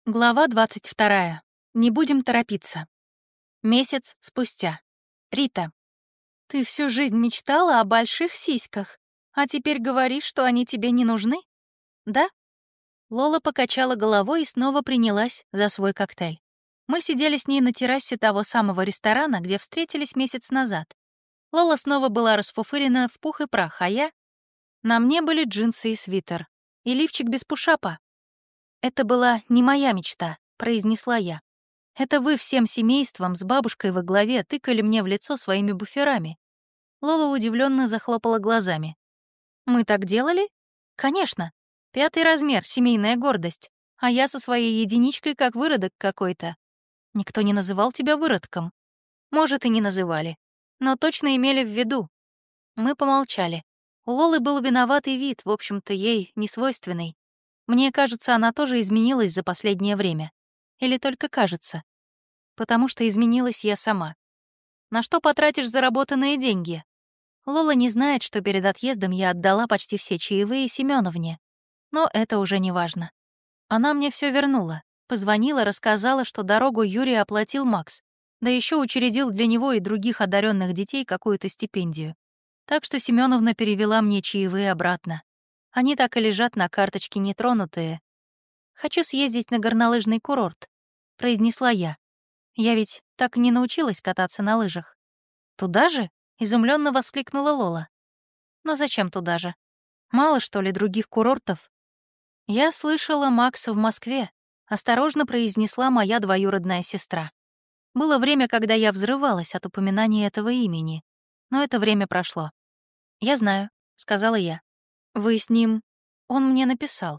Глава 22. Не будем торопиться. Месяц спустя. Рита. Ты всю жизнь мечтала о больших сиськах, а теперь говоришь, что они тебе не нужны? Да? Лола покачала головой и снова принялась за свой коктейль. Мы сидели с ней на террасе того самого ресторана, где встретились месяц назад. Лола снова была расфуфырена в пух и прах, а я... На мне были джинсы и свитер. И лифчик без пушапа. «Это была не моя мечта», — произнесла я. «Это вы всем семейством с бабушкой во главе тыкали мне в лицо своими буферами». Лола удивленно захлопала глазами. «Мы так делали?» «Конечно. 5 размер, семейная гордость. А я со своей единичкой как выродок какой-то. Никто не называл тебя выродком. Может, и не называли. Но точно имели в виду». Мы помолчали. У Лолы был виноватый вид, в общем-то, ей несвойственный. Мне кажется, она тоже изменилась за последнее время. Или только кажется. Потому что изменилась я сама. На что потратишь заработанные деньги? Лола не знает, что перед отъездом я отдала почти все чаевые Семёновне. Но это уже не важно. Она мне все вернула. Позвонила, рассказала, что дорогу Юрий оплатил Макс, да еще учредил для него и других одаренных детей какую-то стипендию. Так что Семёновна перевела мне чаевые обратно. Они так и лежат на карточке нетронутые. «Хочу съездить на горнолыжный курорт», — произнесла я. «Я ведь так и не научилась кататься на лыжах». «Туда же?» — изумленно воскликнула Лола. «Но зачем туда же? Мало, что ли, других курортов?» «Я слышала Макса в Москве», — осторожно произнесла моя двоюродная сестра. Было время, когда я взрывалась от упоминания этого имени, но это время прошло. «Я знаю», — сказала я. «Вы с ним...» Он мне написал.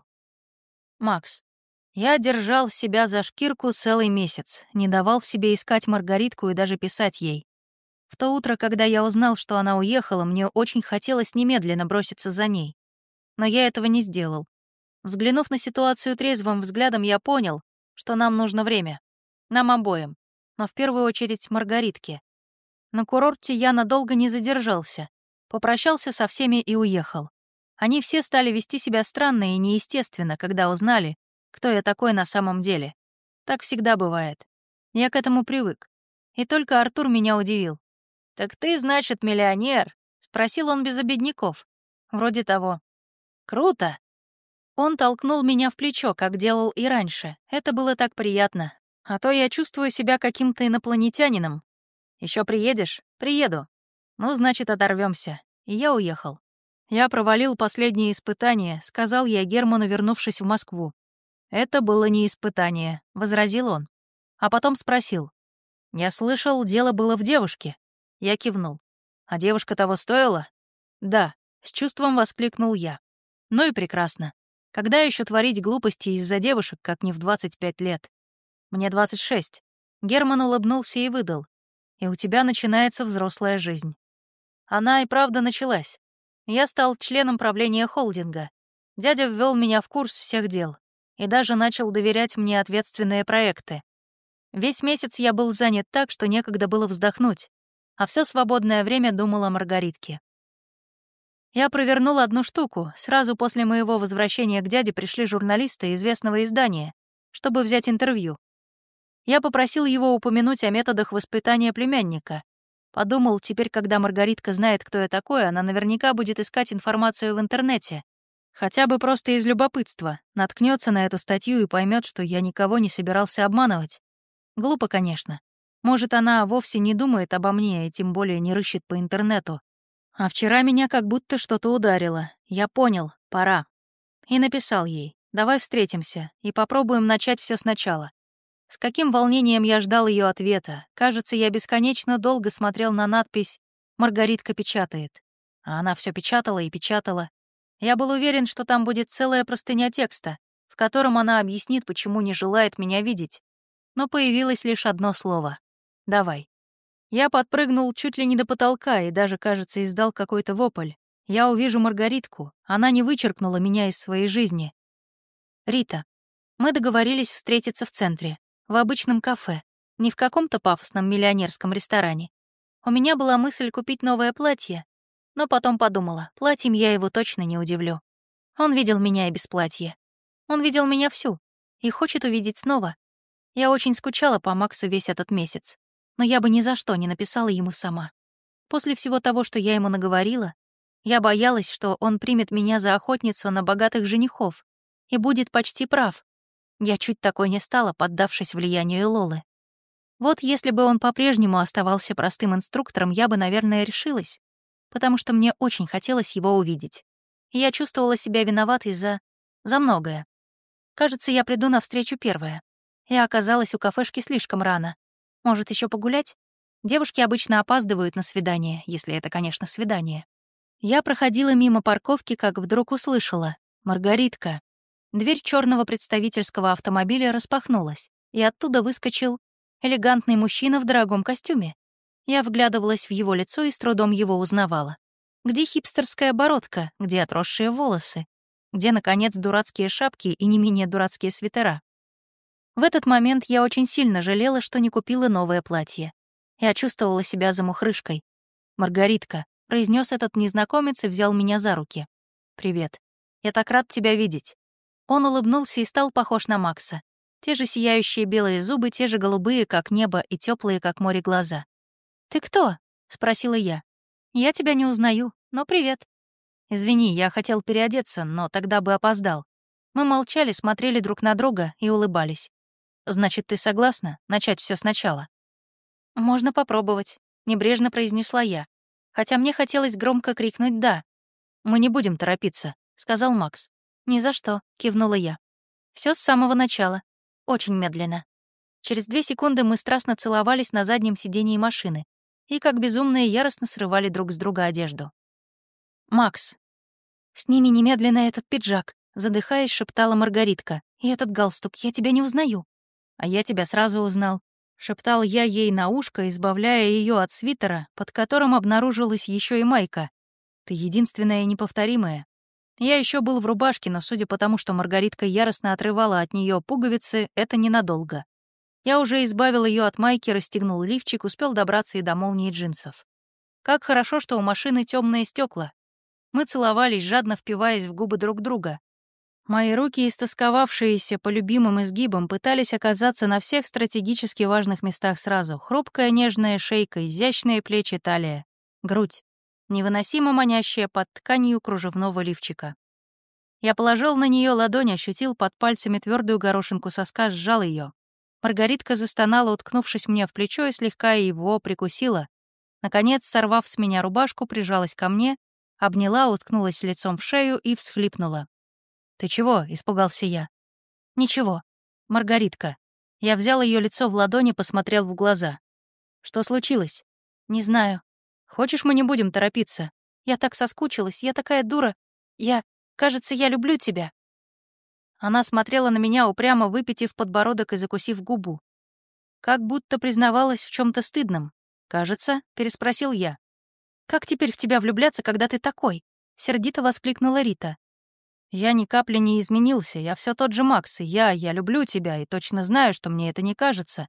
«Макс, я держал себя за шкирку целый месяц, не давал себе искать Маргаритку и даже писать ей. В то утро, когда я узнал, что она уехала, мне очень хотелось немедленно броситься за ней. Но я этого не сделал. Взглянув на ситуацию трезвым взглядом, я понял, что нам нужно время. Нам обоим. Но в первую очередь Маргаритке. На курорте я надолго не задержался. Попрощался со всеми и уехал. Они все стали вести себя странно и неестественно, когда узнали, кто я такой на самом деле. Так всегда бывает. Я к этому привык. И только Артур меня удивил. «Так ты, значит, миллионер?» — спросил он без обедняков. Вроде того. «Круто!» Он толкнул меня в плечо, как делал и раньше. Это было так приятно. А то я чувствую себя каким-то инопланетянином. Еще приедешь? Приеду. Ну, значит, оторвемся. И я уехал. Я провалил последнее испытание, сказал я Герману, вернувшись в Москву. «Это было не испытание», — возразил он. А потом спросил. «Я слышал, дело было в девушке». Я кивнул. «А девушка того стоила?» «Да», — с чувством воскликнул я. «Ну и прекрасно. Когда еще творить глупости из-за девушек, как не в 25 лет? Мне 26. Герман улыбнулся и выдал. «И у тебя начинается взрослая жизнь». Она и правда началась. Я стал членом правления холдинга. Дядя ввел меня в курс всех дел и даже начал доверять мне ответственные проекты. Весь месяц я был занят так, что некогда было вздохнуть, а все свободное время думал о Маргаритке. Я провернул одну штуку. Сразу после моего возвращения к дяде пришли журналисты известного издания, чтобы взять интервью. Я попросил его упомянуть о методах воспитания племянника. Подумал, теперь, когда Маргаритка знает, кто я такой, она наверняка будет искать информацию в интернете. Хотя бы просто из любопытства. Наткнется на эту статью и поймет, что я никого не собирался обманывать. Глупо, конечно. Может, она вовсе не думает обо мне и тем более не рыщет по интернету. А вчера меня как будто что-то ударило. Я понял, пора. И написал ей: «Давай встретимся и попробуем начать все сначала». С каким волнением я ждал ее ответа. Кажется, я бесконечно долго смотрел на надпись «Маргаритка печатает». А она все печатала и печатала. Я был уверен, что там будет целая простыня текста, в котором она объяснит, почему не желает меня видеть. Но появилось лишь одно слово — «давай». Я подпрыгнул чуть ли не до потолка и даже, кажется, издал какой-то вопль. Я увижу Маргаритку. Она не вычеркнула меня из своей жизни. Рита. Мы договорились встретиться в центре. В обычном кафе, не в каком-то пафосном миллионерском ресторане. У меня была мысль купить новое платье, но потом подумала, платьем я его точно не удивлю. Он видел меня и без платья. Он видел меня всю. и хочет увидеть снова. Я очень скучала по Максу весь этот месяц, но я бы ни за что не написала ему сама. После всего того, что я ему наговорила, я боялась, что он примет меня за охотницу на богатых женихов и будет почти прав. Я чуть такой не стала, поддавшись влиянию Лолы. Вот если бы он по-прежнему оставался простым инструктором, я бы, наверное, решилась, потому что мне очень хотелось его увидеть. И я чувствовала себя виноватой за многое. Кажется, я приду навстречу первая. Я оказалась у кафешки слишком рано. Может, еще погулять? Девушки обычно опаздывают на свидание, если это, конечно, свидание. Я проходила мимо парковки, как вдруг услышала: «Маргаритка». Дверь черного представительского автомобиля распахнулась, и оттуда выскочил элегантный мужчина в дорогом костюме. Я вглядывалась в его лицо и с трудом его узнавала. Где хипстерская бородка, где отросшие волосы, где, наконец, дурацкие шапки и не менее дурацкие свитера. В этот момент я очень сильно жалела, что не купила новое платье. Я чувствовала себя замухрышкой. «Маргаритка», — произнес этот незнакомец и взял меня за руки. «Привет. Я так рад тебя видеть». Он улыбнулся и стал похож на Макса. Те же сияющие белые зубы, те же голубые, как небо, и теплые, как море, глаза. «Ты кто?» — спросила я. «Я тебя не узнаю, но привет». «Извини, я хотел переодеться, но тогда бы опоздал». Мы молчали, смотрели друг на друга и улыбались. «Значит, ты согласна начать все сначала?» «Можно попробовать», — небрежно произнесла я. Хотя мне хотелось громко крикнуть «да». «Мы не будем торопиться», — сказал Макс. «Ни за что», — кивнула я. Все с самого начала. Очень медленно. Через 2 секунды мы страстно целовались на заднем сидении машины и, как безумные, яростно срывали друг с друга одежду. «Макс, сними немедленно этот пиджак», — задыхаясь, шептала Маргаритка. «И этот галстук, я тебя не узнаю». «А я тебя сразу узнал», — шептал я ей на ушко, избавляя ее от свитера, под которым обнаружилась еще и майка. «Ты единственная и неповторимая». Я еще был в рубашке, но судя по тому, что Маргаритка яростно отрывала от нее пуговицы, это ненадолго. Я уже избавил ее от майки, расстегнул лифчик, успел добраться и до молнии джинсов. Как хорошо, что у машины темные стекла. Мы целовались, жадно впиваясь в губы друг друга. Мои руки, истосковавшиеся по любимым изгибам, пытались оказаться на всех стратегически важных местах сразу. Хрупкая нежная шейка, изящные плечи, талия, грудь, невыносимо манящая под тканью кружевного лифчика. Я положил на нее ладонь, ощутил под пальцами твердую горошинку соска, сжал ее. Маргаритка застонала, уткнувшись мне в плечо, и слегка его прикусила. Наконец, сорвав с меня рубашку, прижалась ко мне, обняла, уткнулась лицом в шею и всхлипнула. «Ты чего?» — испугался я. «Ничего. Маргаритка». Я взял ее лицо в ладони, посмотрел в глаза. «Что случилось?» «Не знаю. Хочешь, мы не будем торопиться? Я так соскучилась, я такая дура. Кажется, я люблю тебя». Она смотрела на меня, упрямо выпитив подбородок и закусив губу. Как будто признавалась в чем то стыдном. «Кажется?» — переспросил я. «Как теперь в тебя влюбляться, когда ты такой?» — сердито воскликнула Рита. «Я ни капли не изменился, я все тот же Макс, и я люблю тебя, и точно знаю, что мне это не кажется.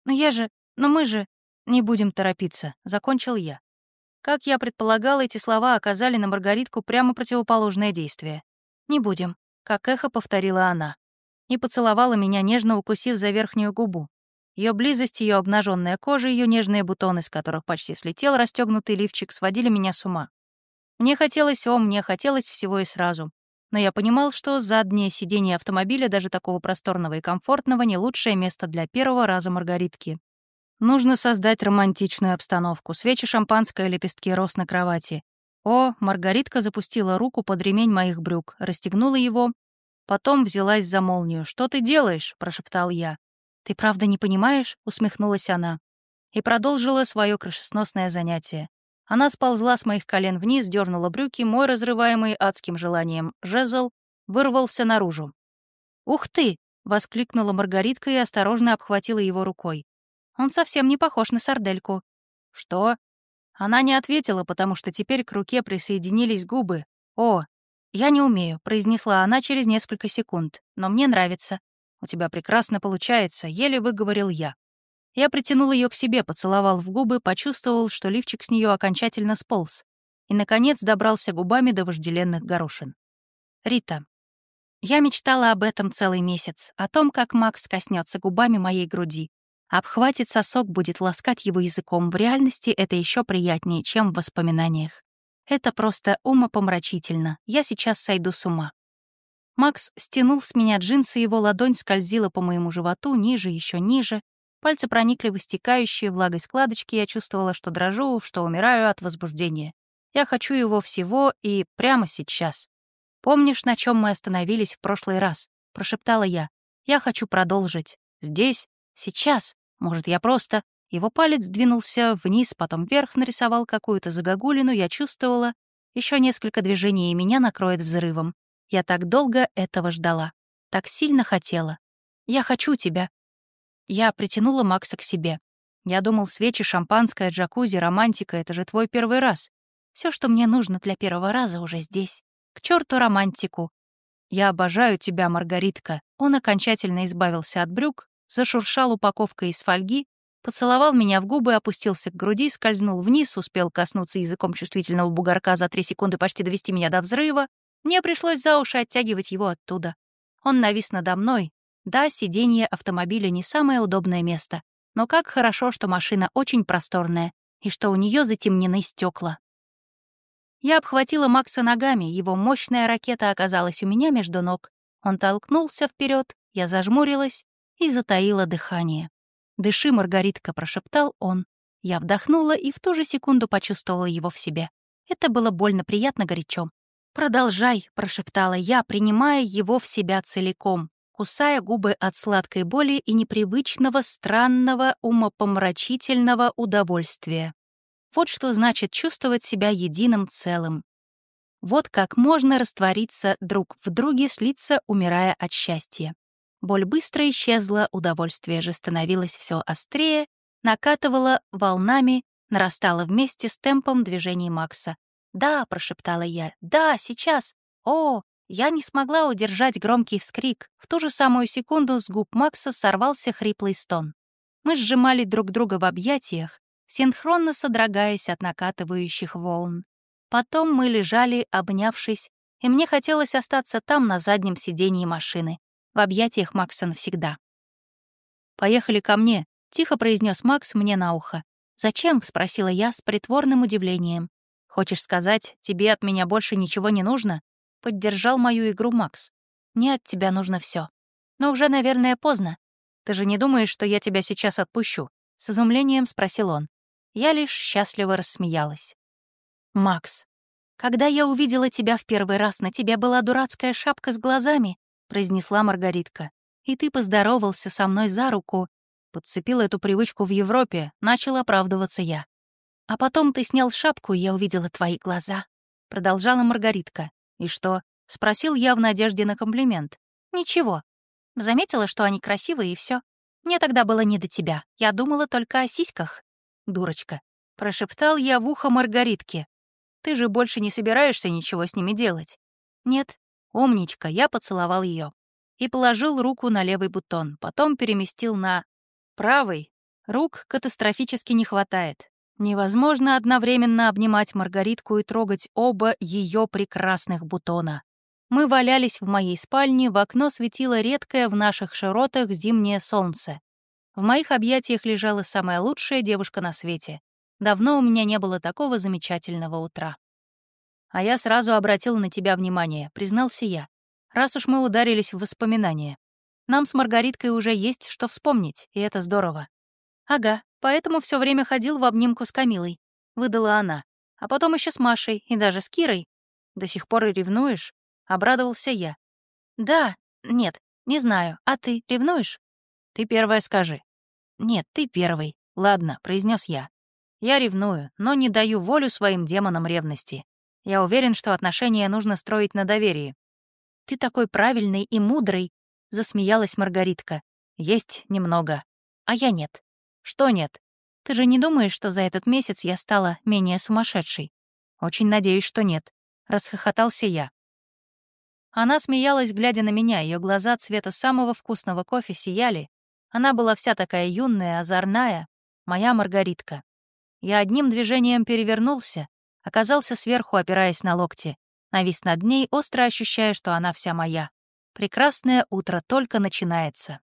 Но мы же... Не будем торопиться», — закончил я. Как я предполагал, эти слова оказали на Маргаритку прямо противоположное действие. «Не будем», — как эхо повторила она. И поцеловала меня, нежно укусив за верхнюю губу. Ее близость, ее обнаженная кожа, ее нежные бутоны, с которых почти слетел расстегнутый лифчик, сводили меня с ума. Мне хотелось всего и сразу. Но я понимал, что заднее сиденье автомобиля, даже такого просторного и комфортного, не лучшее место для первого раза Маргаритки. Нужно создать романтичную обстановку. Свечи, шампанское, лепестки роз на кровати. О, Маргаритка запустила руку под ремень моих брюк, расстегнула его, потом взялась за молнию. «Что ты делаешь?» — прошептал я. «Ты правда не понимаешь?» — усмехнулась она. И продолжила свое крышесносное занятие. Она сползла с моих колен вниз, дернула брюки, мой разрываемый адским желанием жезл вырвался наружу. «Ух ты!» — воскликнула Маргаритка и осторожно обхватила его рукой. «Он совсем не похож на сардельку». «Что?» Она не ответила, потому что теперь к руке присоединились губы. «О, я не умею», — произнесла она через несколько секунд. «Но мне нравится». «У тебя прекрасно получается», — еле выговорил я. Я притянул ее к себе, поцеловал в губы, почувствовал, что лифчик с нее окончательно сполз. И, наконец, добрался губами до вожделенных горошин. «Рита, Я мечтала об этом целый месяц, о том, как Макс коснется губами моей груди, обхватит сосок, будет ласкать его языком. В реальности это еще приятнее, чем в воспоминаниях. Это просто умопомрачительно. Я сейчас сойду с ума. Макс стянул с меня джинсы, его ладонь скользила по моему животу, ниже, еще ниже. Пальцы проникли в истекающие влагой складочки, я чувствовала, что дрожу, что умираю от возбуждения. Я хочу его всего и прямо сейчас. «Помнишь, на чем мы остановились в прошлый раз?» — прошептала я. «Я хочу продолжить. Здесь, сейчас. Может, я просто...» Его палец двинулся вниз, потом вверх, нарисовал какую-то загогулину, я чувствовала. Еще несколько движений, и меня накроет взрывом. Я так долго этого ждала. Так сильно хотела. «Я хочу тебя». Я притянула Макса к себе. Я думал, свечи, шампанское, джакузи, романтика — это же твой первый раз. Все, что мне нужно для первого раза, уже здесь. К черту романтику. Я обожаю тебя, Маргаритка. Он окончательно избавился от брюк, зашуршал упаковкой из фольги, поцеловал меня в губы, опустился к груди, скользнул вниз, успел коснуться языком чувствительного бугорка за 3 секунды, почти довести меня до взрыва. Мне пришлось за уши оттягивать его оттуда. Он навис надо мной. Да, сиденье автомобиля не самое удобное место, но как хорошо, что машина очень просторная и что у нее затемнены стекла. Я обхватила Макса ногами, его мощная ракета оказалась у меня между ног. Он толкнулся вперед, я зажмурилась и затаила дыхание. «Дыши, Маргаритка», — прошептал он. Я вдохнула и в ту же секунду почувствовала его в себе. Это было больно, приятно, горячо. «Продолжай», — прошептала я, принимая его в себя целиком, кусая губы от сладкой боли и непривычного, странного, умопомрачительного удовольствия. Вот что значит чувствовать себя единым целым. Вот как можно раствориться друг в друге, слиться, умирая от счастья. Боль быстро исчезла, удовольствие же становилось все острее, накатывало волнами, нарастало вместе с темпом движений Макса. «Да», — прошептала я, — «да, сейчас! О!» Я не смогла удержать громкий вскрик. В ту же самую секунду с губ Макса сорвался хриплый стон. Мы сжимали друг друга в объятиях, синхронно содрогаясь от накатывающих волн. Потом мы лежали, обнявшись, и мне хотелось остаться там, на заднем сиденье машины, в объятиях Макса навсегда. «Поехали ко мне», — тихо произнес Макс мне на ухо. «Зачем?» — спросила я с притворным удивлением. «Хочешь сказать, тебе от меня больше ничего не нужно?» — поддержал мою игру Макс. «Мне от тебя нужно все. Но уже, наверное, поздно. Ты же не думаешь, что я тебя сейчас отпущу?» — с изумлением спросил он. Я лишь счастливо рассмеялась. «Макс, когда я увидела тебя в первый раз, на тебе была дурацкая шапка с глазами», — произнесла Маргаритка. «И ты поздоровался со мной за руку». Подцепила эту привычку в Европе, начал оправдываться я. «А потом ты снял шапку, и я увидела твои глаза», — продолжала Маргаритка. «И что?» — спросил я в надежде на комплимент. «Ничего. Заметила, что они красивые, и все. Мне тогда было не до тебя. Я думала только о сиськах». «Дурочка», — прошептал я в ухо Маргаритке. «Ты же больше не собираешься ничего с ними делать?» «Нет». «Умничка», — я поцеловал ее и положил руку на левый бутон, потом переместил на правый. Рук катастрофически не хватает. Невозможно одновременно обнимать Маргаритку и трогать оба ее прекрасных бутона. Мы валялись в моей спальне, в окно светило редкое в наших широтах зимнее солнце. В моих объятиях лежала самая лучшая девушка на свете. Давно у меня не было такого замечательного утра. «А я сразу обратил на тебя внимание», — признался я. «Раз уж мы ударились в воспоминания. Нам с Маргариткой уже есть что вспомнить, и это здорово». «Ага, поэтому все время ходил в обнимку с Камилой», — выдала она. «А потом еще с Машей и даже с Кирой. До сих пор и ревнуешь?» — обрадовался я. «Да, нет, не знаю. А ты ревнуешь?» «Ты первая скажи». «Нет, ты первый». «Ладно», — произнес я. «Я ревную, но не даю волю своим демонам ревности. Я уверен, что отношения нужно строить на доверии». «Ты такой правильный и мудрый», — засмеялась Маргаритка. «Есть немного. А я нет». «Что нет? Ты же не думаешь, что за этот месяц я стала менее сумасшедшей?» «Очень надеюсь, что нет», — расхохотался я. Она смеялась, глядя на меня, ее глаза цвета самого вкусного кофе сияли. Она была вся такая юная, озорная, моя Маргаритка. Я одним движением перевернулся, оказался сверху, опираясь на локти, навис над ней, остро ощущая, что она вся моя. Прекрасное утро только начинается.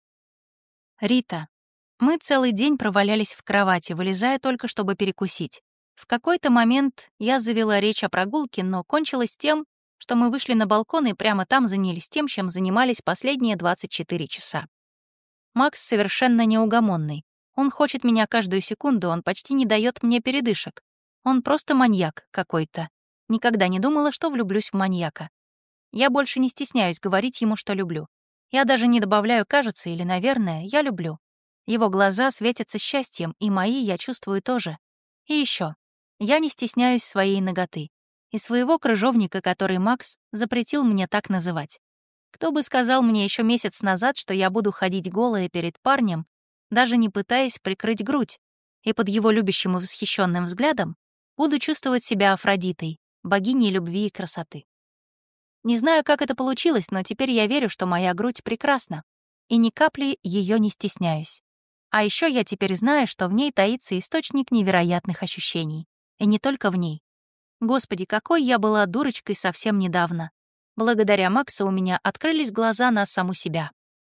Рита. Мы целый день провалялись в кровати, вылезая только, чтобы перекусить. В какой-то момент я завела речь о прогулке, но кончилось тем, что мы вышли на балкон и прямо там занялись тем, чем занимались последние 24 часа. Макс совершенно неугомонный. Он хочет меня каждую секунду, он почти не дает мне передышек. Он просто маньяк какой-то. Никогда не думала, что влюблюсь в маньяка. Я больше не стесняюсь говорить ему, что люблю. Я даже не добавляю «кажется» или «наверное», я люблю. Его глаза светятся счастьем, и мои я чувствую тоже. И еще. Я не стесняюсь своей наготы. И своего крыжовника, который Макс запретил мне так называть. Кто бы сказал мне еще месяц назад, что я буду ходить голая перед парнем, даже не пытаясь прикрыть грудь, и под его любящим и восхищенным взглядом буду чувствовать себя Афродитой, богиней любви и красоты. Не знаю, как это получилось, но теперь я верю, что моя грудь прекрасна, и ни капли ее не стесняюсь. А еще я теперь знаю, что в ней таится источник невероятных ощущений. И не только в ней. Господи, какой я была дурочкой совсем недавно. Благодаря Максу у меня открылись глаза на саму себя.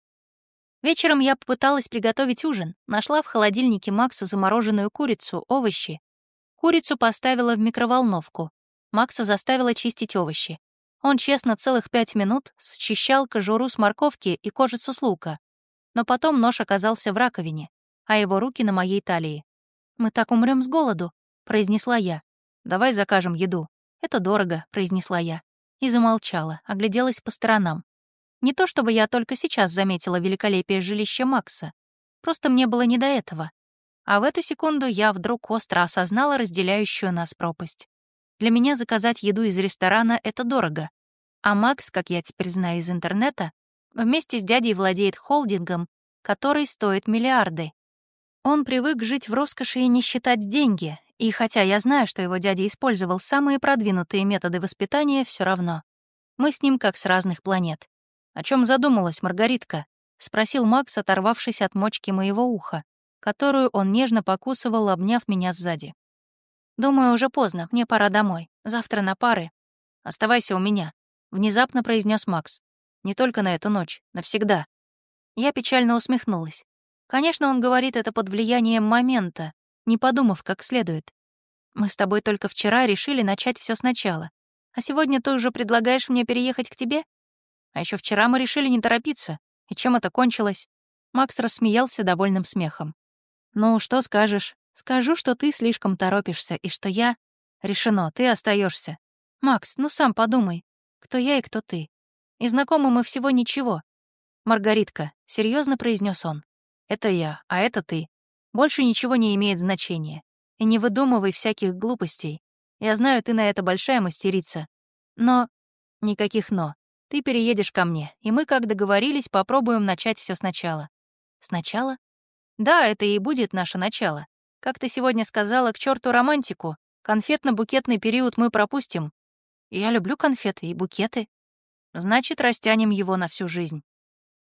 Вечером я попыталась приготовить ужин, нашла в холодильнике Макса замороженную курицу, овощи. Курицу поставила в микроволновку. Макса заставила чистить овощи. Он честно целых 5 минут счищал кожуру с морковки и кожицу с лука. Но потом нож оказался в раковине, а его руки на моей талии. «Мы так умрем с голоду», — произнесла я. «Давай закажем еду. Это дорого», — произнесла я. И замолчала, огляделась по сторонам. Не то чтобы я только сейчас заметила великолепие жилища Макса. Просто мне было не до этого. А в эту секунду я вдруг остро осознала разделяющую нас пропасть. Для меня заказать еду из ресторана — это дорого. А Макс, как я теперь знаю из интернета, вместе с дядей владеет холдингом, который стоит миллиарды. Он привык жить в роскоши и не считать деньги, и хотя я знаю, что его дядя использовал самые продвинутые методы воспитания, все равно. Мы с ним как с разных планет. «О чем задумалась, Маргаритка?» — спросил Макс, оторвавшись от мочки моего уха, которую он нежно покусывал, обняв меня сзади. «Думаю, уже поздно, мне пора домой. Завтра на пары. Оставайся у меня», — внезапно произнес Макс. «Не только на эту ночь, навсегда». Я печально усмехнулась. Конечно, он говорит это под влиянием момента, не подумав как следует. Мы с тобой только вчера решили начать все сначала. А сегодня ты уже предлагаешь мне переехать к тебе? А еще вчера мы решили не торопиться. И чем это кончилось?» Макс рассмеялся довольным смехом. «Ну, что скажешь? Скажу, что ты слишком торопишься, и что я... Решено, ты остаешься. Макс, ну сам подумай, кто я и кто ты. И знакомы мы всего ничего. Маргаритка, серьезно произнес он. Это я, а это ты. Больше ничего не имеет значения. И не выдумывай всяких глупостей. Я знаю, ты на это большая мастерица. Но... Никаких «но». Ты переедешь ко мне, и мы, как договорились, попробуем начать все сначала. Сначала? Да, это и будет наше начало. Как ты сегодня сказала, к черту романтику. Конфетно-букетный период мы пропустим. Я люблю конфеты и букеты. Значит, растянем его на всю жизнь.